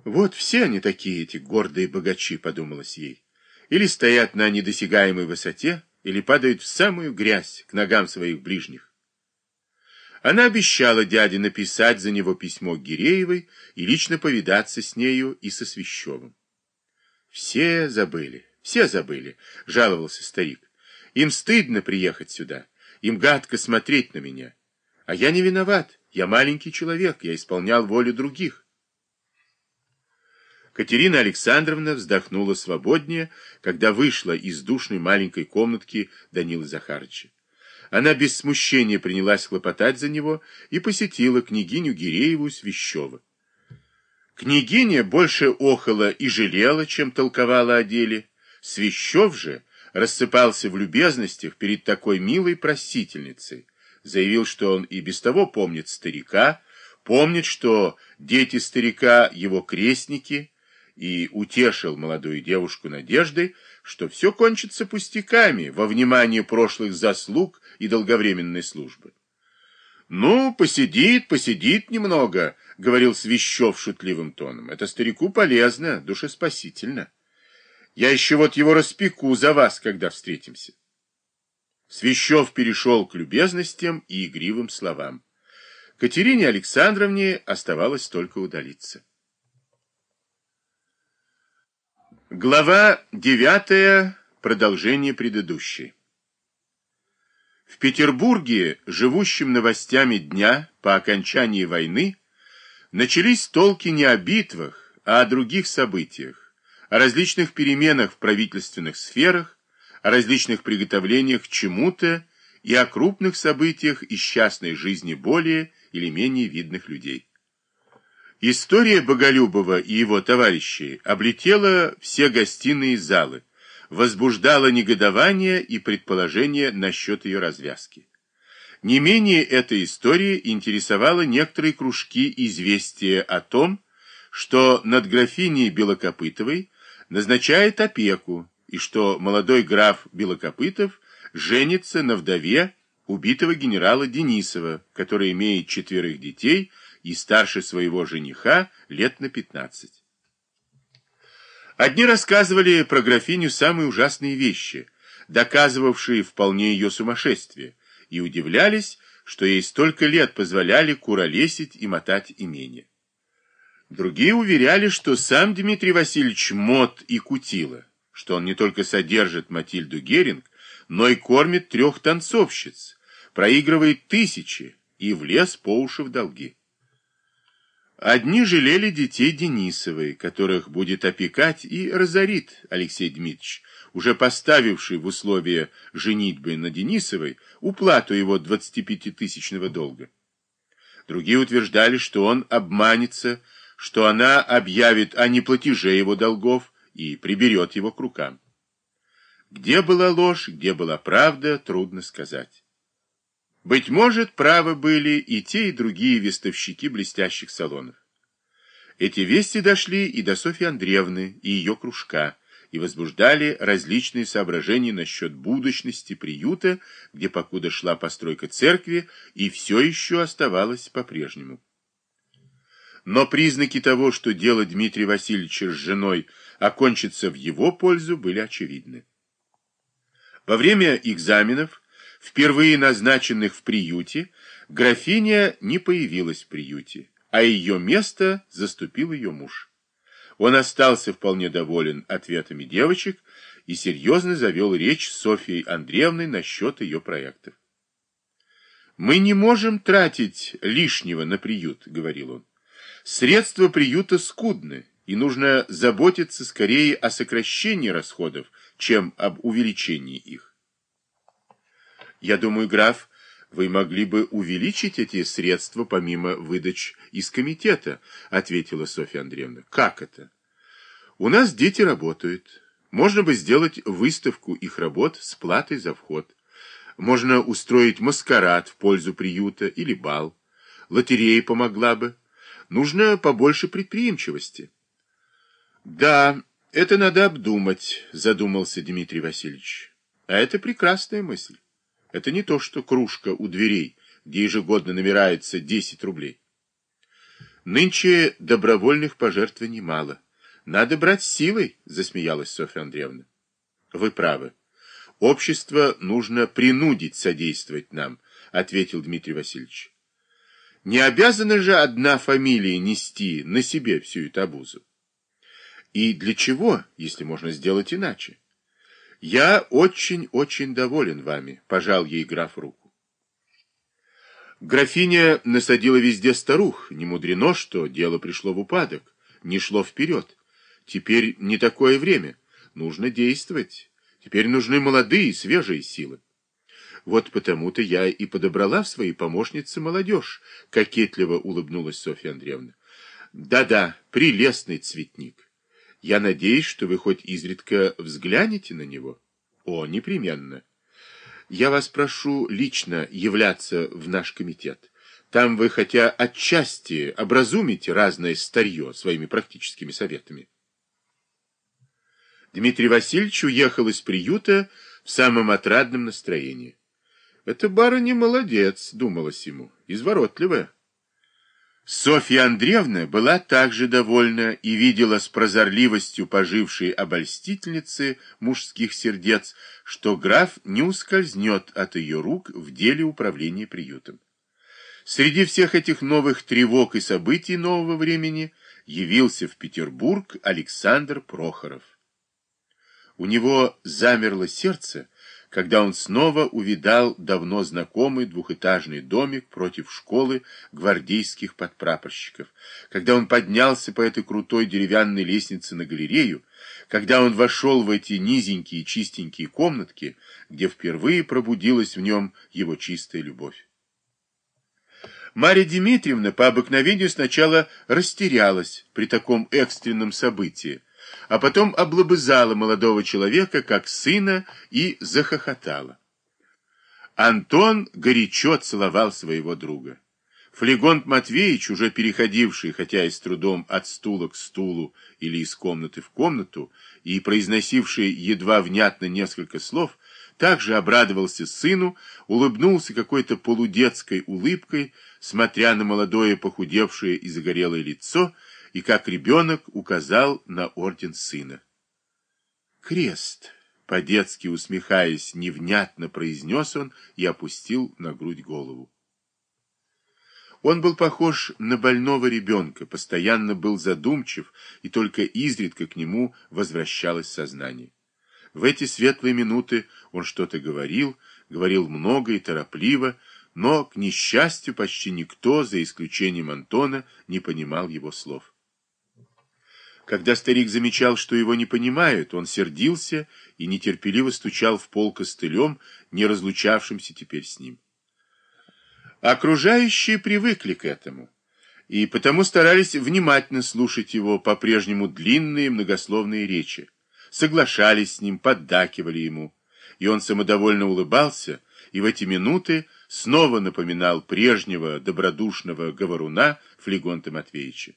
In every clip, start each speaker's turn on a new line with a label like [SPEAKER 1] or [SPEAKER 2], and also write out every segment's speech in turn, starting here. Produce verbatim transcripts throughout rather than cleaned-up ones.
[SPEAKER 1] Вот все они такие, эти гордые богачи, подумалось ей. Или стоят на недосягаемой высоте, или падают в самую грязь к ногам своих ближних. Она обещала дяде написать за него письмо к Гиреевой и лично повидаться с нею и со Свящевым. Все забыли, все забыли, жаловался старик. Им стыдно приехать сюда, им гадко смотреть на меня. А я не виноват, я маленький человек, я исполнял волю других. Катерина Александровна вздохнула свободнее, когда вышла из душной маленькой комнатки Данилы Захарыча. Она без смущения принялась хлопотать за него и посетила княгиню Гирееву Свящева. Княгиня больше охала и жалела, чем толковала о деле. Свящев же рассыпался в любезностях перед такой милой просительницей. Заявил, что он и без того помнит старика, помнит, что дети старика его крестники, и утешил молодую девушку надеждой, что все кончится пустяками во внимание прошлых заслуг и долговременной службы. «Ну, посидит, посидит немного», — говорил Свящев шутливым тоном. «Это старику полезно, душеспасительно. Я еще вот его распеку за вас, когда встретимся». Свящев перешел к любезностям и игривым словам. Катерине Александровне оставалось только удалиться. Глава девятая. Продолжение предыдущей. В Петербурге, живущим новостями дня по окончании войны, начались толки не о битвах, а о других событиях, о различных переменах в правительственных сферах, о различных приготовлениях к чему-то и о крупных событиях из частной жизни более или менее видных людей. История Боголюбова и его товарищей облетела все гостиные залы, возбуждала негодование и предположения насчет ее развязки. Не менее эта история интересовала некоторые кружки известия о том, что над графиней Белокопытовой назначает опеку, и что молодой граф Белокопытов женится на вдове убитого генерала Денисова, который имеет четверых детей и старше своего жениха лет на пятнадцать. Одни рассказывали про графиню самые ужасные вещи, доказывавшие вполне ее сумасшествие, и удивлялись, что ей столько лет позволяли куролесить и мотать имение. Другие уверяли, что сам Дмитрий Васильевич мот и кутила, что он не только содержит Матильду Геринг, но и кормит трех танцовщиц, проигрывает тысячи и влез по уши в долги. Одни жалели детей Денисовой, которых будет опекать и разорит Алексей Дмитриевич, уже поставивший в условия женитьбы на Денисовой уплату его двадцатипятитысячного долга. Другие утверждали, что он обманется, что она объявит о неплатеже его долгов и приберет его к рукам. Где была ложь, где была правда, трудно сказать. Быть может, правы были и те, и другие вестовщики блестящих салонов. Эти вести дошли и до Софьи Андреевны, и ее кружка, и возбуждали различные соображения насчет будущности приюта, где покуда шла постройка церкви, и все еще оставалось по-прежнему. Но признаки того, что дело Дмитрия Васильевича с женой окончится в его пользу, были очевидны. Во время экзаменов, впервые назначенных в приюте, графиня не появилась в приюте, а ее место заступил ее муж. Он остался вполне доволен ответами девочек и серьезно завел речь с Софьей Андреевной насчет ее проектов. «Мы не можем тратить лишнего на приют», — говорил он. «Средства приюта скудны, и нужно заботиться скорее о сокращении расходов, чем об увеличении их». «Я думаю, граф, вы могли бы увеличить эти средства помимо выдач из комитета», — ответила Софья Андреевна. «Как это? У нас дети работают. Можно бы сделать выставку их работ с платой за вход. Можно устроить маскарад в пользу приюта или бал. Лотерея помогла бы. Нужно побольше предприимчивости». «Да, это надо обдумать», — задумался Дмитрий Васильевич. «А это прекрасная мысль. Это не то, что кружка у дверей, где ежегодно набирается десять рублей. Нынче добровольных пожертвований мало. Надо брать силой, засмеялась Софья Андреевна. Вы правы. Общество нужно принудить содействовать нам, ответил Дмитрий Васильевич. Не обязана же одна фамилия нести на себе всю эту обузу. И для чего, если можно сделать иначе? Я очень-очень доволен вами, пожал ей граф руку. Графиня насадила везде старух, не мудрено, что дело пришло в упадок, не шло вперед. Теперь не такое время, нужно действовать. Теперь нужны молодые, свежие силы. Вот потому-то я и подобрала в свои помощницы молодежь, кокетливо улыбнулась Софья Андреевна. Да-да, прелестный цветник. Я надеюсь, что вы хоть изредка взглянете на него. О, непременно. Я вас прошу лично являться в наш комитет. Там вы хотя отчасти образумите разное старье своими практическими советами. Дмитрий Васильевич уехал из приюта в самом отрадном настроении. «Эта барыня молодец», — думалось ему, — «изворотливая». Софья Андреевна была также довольна и видела с прозорливостью пожившей обольстительницы мужских сердец, что граф не ускользнет от ее рук в деле управления приютом. Среди всех этих новых тревог и событий нового времени явился в Петербург Александр Прохоров. У него замерло сердце, когда он снова увидал давно знакомый двухэтажный домик против школы гвардейских подпрапорщиков, когда он поднялся по этой крутой деревянной лестнице на галерею, когда он вошел в эти низенькие чистенькие комнатки, где впервые пробудилась в нем его чистая любовь. Марья Дмитриевна по обыкновению сначала растерялась при таком экстренном событии, а потом облобызала молодого человека как сына и захохотала. Антон горячо целовал своего друга. Флегонт Матвеич, уже переходивший, хотя и с трудом, от стула к стулу или из комнаты в комнату, и произносивший едва внятно несколько слов, также обрадовался сыну, улыбнулся какой-то полудетской улыбкой, смотря на молодое похудевшее и загорелое лицо, и как ребенок указал на орден сына. «Крест», — по-детски усмехаясь, невнятно произнес он и опустил на грудь голову. Он был похож на больного ребенка, постоянно был задумчив, и только изредка к нему возвращалось сознание. В эти светлые минуты он что-то говорил, говорил много и торопливо, но, к несчастью, почти никто, за исключением Антона, не понимал его слов. Когда старик замечал, что его не понимают, он сердился и нетерпеливо стучал в пол костылем, не разлучавшимся теперь с ним. Окружающие привыкли к этому, и потому старались внимательно слушать его по-прежнему длинные многословные речи, соглашались с ним, поддакивали ему, и он самодовольно улыбался, и в эти минуты снова напоминал прежнего добродушного говоруна Флегонта Матвеича.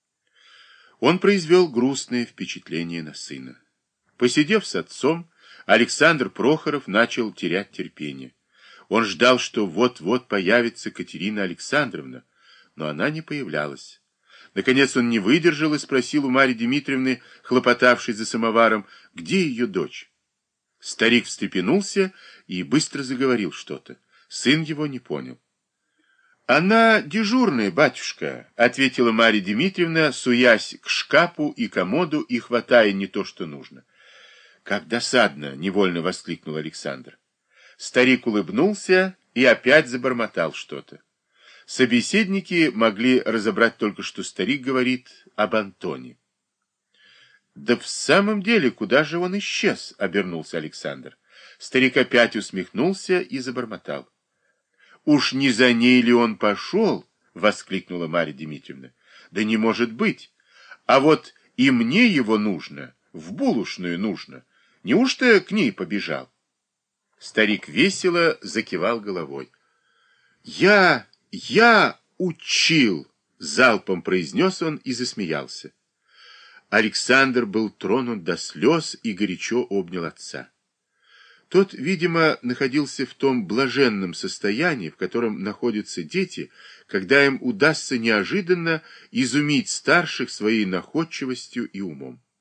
[SPEAKER 1] Он произвел грустное впечатление на сына. Посидев с отцом, Александр Прохоров начал терять терпение. Он ждал, что вот-вот появится Катерина Александровна, но она не появлялась. Наконец он не выдержал и спросил у Марьи Дмитриевны, хлопотавшей за самоваром, где ее дочь. Старик встрепенулся и быстро заговорил что-то. Сын его не понял. «Она дежурная, батюшка», — ответила Марья Дмитриевна, суясь к шкафу и комоду и хватая не то, что нужно. «Как досадно!» — невольно воскликнул Александр. Старик улыбнулся и опять забормотал что-то. Собеседники могли разобрать только, что старик говорит об Антоне. «Да в самом деле, куда же он исчез?» — обернулся Александр. Старик опять усмехнулся и забормотал. «Уж не за ней ли он пошел?» — воскликнула Марья Дмитриевна. «Да не может быть! А вот и мне его нужно, в булочную нужно. Неужто к ней побежал?» Старик весело закивал головой. «Я, я учил!» — залпом произнес он и засмеялся. Александр был тронут до слез и горячо обнял отца. Тот, видимо, находился в том блаженном состоянии, в котором находятся дети, когда им удастся неожиданно изумить старших своей находчивостью и умом.